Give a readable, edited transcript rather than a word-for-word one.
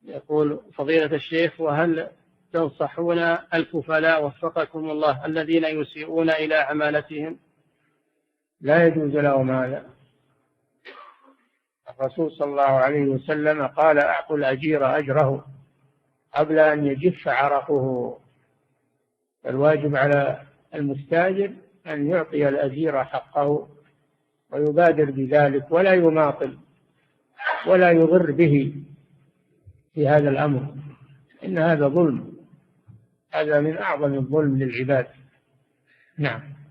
يقول فضيلة الشيخ: وهل تنصحون الكفلاء وفقكم الله الذين يسيئون إلى عمالتهم؟ لا يجوز لهم هذا. الرسول صلى الله عليه وسلم قال: أعطوا الأجير أجره قبل أن يجف عرقه. الواجب على المستاجر أن يعطي الأجير حقه ويبادر بذلك ولا يماطل ولا يضر به في هذا الأمر، إن هذا ظلم، هذا من أعظم الظلم للعباد. نعم.